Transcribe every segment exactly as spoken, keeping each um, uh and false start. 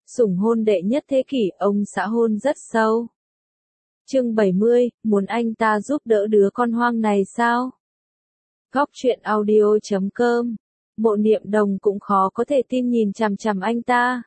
Sủng hôn đệ nhất thế kỷ, ông xã hôn rất sâu. Chương bảy mươi, muốn anh ta giúp đỡ đứa con hoang này sao? Góc truyện audio chấm com. Mộ Niệm Đồng cũng khó có thể tin nhìn chằm chằm anh ta.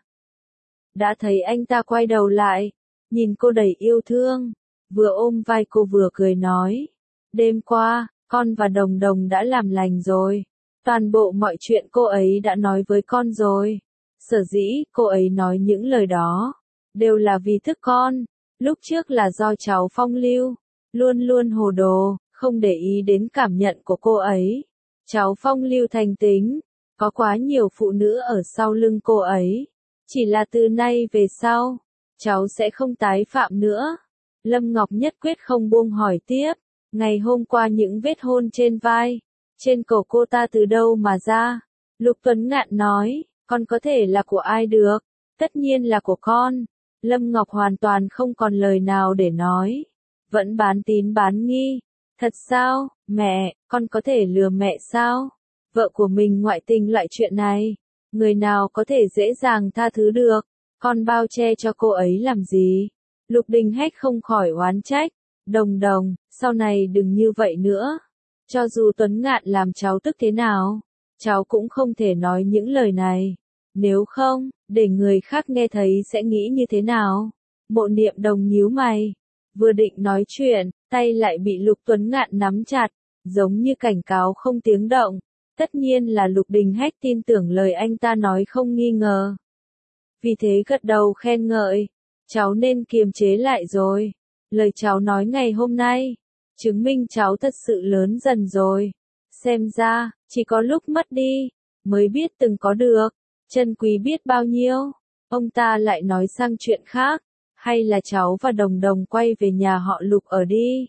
Đã thấy anh ta quay đầu lại, nhìn cô đầy yêu thương, vừa ôm vai cô vừa cười nói. Đêm qua, con và Đồng Đồng đã làm lành rồi. Toàn bộ mọi chuyện cô ấy đã nói với con rồi. Sở dĩ cô ấy nói những lời đó, đều là vì thức con. Lúc trước là do cháu phong lưu, luôn luôn hồ đồ, không để ý đến cảm nhận của cô ấy. Cháu phong lưu thành tính, có quá nhiều phụ nữ ở sau lưng cô ấy. Chỉ là từ nay về sau, cháu sẽ không tái phạm nữa. Lâm Ngọc nhất quyết không buông hỏi tiếp. Ngày hôm qua những vết hôn trên vai, trên cổ cô ta từ đâu mà ra? Lục Tuấn Ngạn nói, con có thể là của ai được? Tất nhiên là của con. Lâm Ngọc hoàn toàn không còn lời nào để nói. Vẫn bán tín bán nghi. Thật sao, mẹ, con có thể lừa mẹ sao? Vợ của mình ngoại tình loại chuyện này, người nào có thể dễ dàng tha thứ được? Con bao che cho cô ấy làm gì? Lục Đình Hách không khỏi oán trách. Đồng Đồng, sau này đừng như vậy nữa. Cho dù Tuấn Ngạn làm cháu tức thế nào, cháu cũng không thể nói những lời này. Nếu không, để người khác nghe thấy sẽ nghĩ như thế nào? Mộ Niệm Đồng nhíu mày. Vừa định nói chuyện, tay lại bị Lục Tuấn Ngạn nắm chặt, giống như cảnh cáo không tiếng động. Tất nhiên là Lục Đình Hách tin tưởng lời anh ta nói không nghi ngờ. Vì thế gật đầu khen ngợi. Cháu nên kiềm chế lại rồi. Lời cháu nói ngày hôm nay, chứng minh cháu thật sự lớn dần rồi. Xem ra, chỉ có lúc mất đi, mới biết từng có được. Chân quý biết bao nhiêu. Ông ta lại nói sang chuyện khác. Hay là cháu và Đồng Đồng quay về nhà họ Lục ở đi.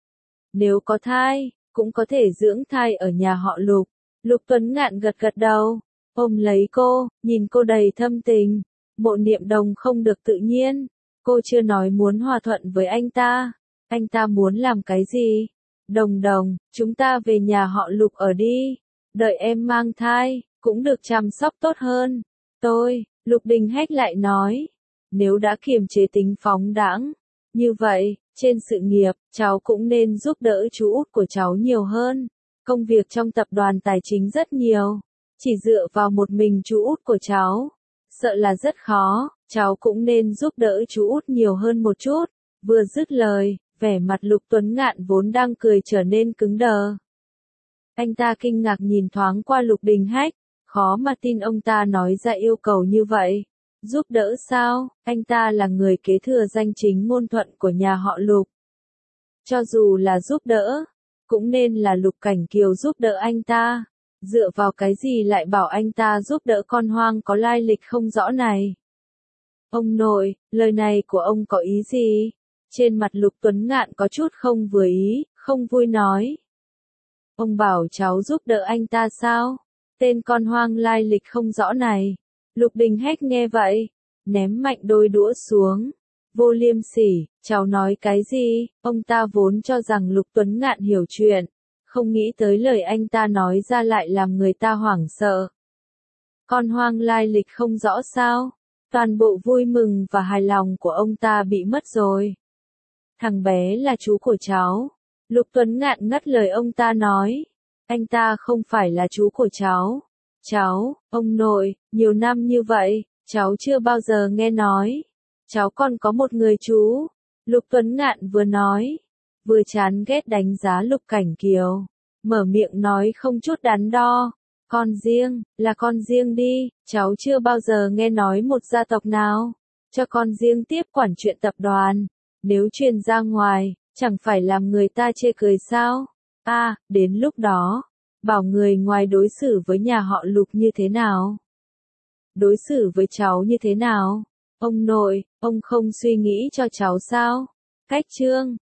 Nếu có thai, cũng có thể dưỡng thai ở nhà họ Lục. Lục Tuấn Ngạn gật gật đầu, ôm lấy cô, nhìn cô đầy thâm tình. Mộ Niệm Đồng không được tự nhiên. Cô chưa nói muốn hòa thuận với anh ta. Anh ta muốn làm cái gì? Đồng Đồng, chúng ta về nhà họ Lục ở đi. Đợi em mang thai, cũng được chăm sóc tốt hơn. Tôi, Lục Đình Hách lại nói. Nếu đã kiềm chế tính phóng đãng, như vậy, trên sự nghiệp, cháu cũng nên giúp đỡ chú út của cháu nhiều hơn. Công việc trong tập đoàn tài chính rất nhiều. Chỉ dựa vào một mình chú út của cháu, sợ là rất khó. Cháu cũng nên giúp đỡ chú út nhiều hơn một chút. Vừa dứt lời, vẻ mặt Lục Tuấn Ngạn vốn đang cười trở nên cứng đờ. Anh ta kinh ngạc nhìn thoáng qua Lục Đình Hách, khó mà tin ông ta nói ra yêu cầu như vậy. Giúp đỡ sao? Anh ta là người kế thừa danh chính ngôn thuận của nhà họ Lục. Cho dù là giúp đỡ, cũng nên là Lục Cảnh Kiều giúp đỡ anh ta. Dựa vào cái gì lại bảo anh ta giúp đỡ con hoang có lai lịch không rõ này? Ông nội, lời này của ông có ý gì? Trên mặt Lục Tuấn Ngạn có chút không vừa ý, không vui nói. Ông bảo cháu giúp đỡ anh ta sao? Tên con hoang lai lịch không rõ này. Lục Đình Hách nghe vậy, ném mạnh đôi đũa xuống. Vô liêm sỉ, cháu nói cái gì? Ông ta vốn cho rằng Lục Tuấn Ngạn hiểu chuyện, không nghĩ tới lời anh ta nói ra lại làm người ta hoảng sợ. Con hoang lai lịch không rõ sao? Toàn bộ vui mừng và hài lòng của ông ta bị mất rồi. Thằng bé là chú của cháu. Lục Tuấn Ngạn ngắt lời ông ta nói. Anh ta không phải là chú của cháu. Cháu, ông nội, nhiều năm như vậy, cháu chưa bao giờ nghe nói. Cháu còn có một người chú. Lục Tuấn Ngạn vừa nói, vừa chán ghét đánh giá Lục Cảnh Kiều. Mở miệng nói không chút đắn đo. Con riêng, là con riêng đi, cháu chưa bao giờ nghe nói một gia tộc nào cho con riêng tiếp quản chuyện tập đoàn. Nếu truyền ra ngoài, chẳng phải làm người ta chê cười sao? À, đến lúc đó, bảo người ngoài đối xử với nhà họ Lục như thế nào? Đối xử với cháu như thế nào? Ông nội, ông không suy nghĩ cho cháu sao? Cách chương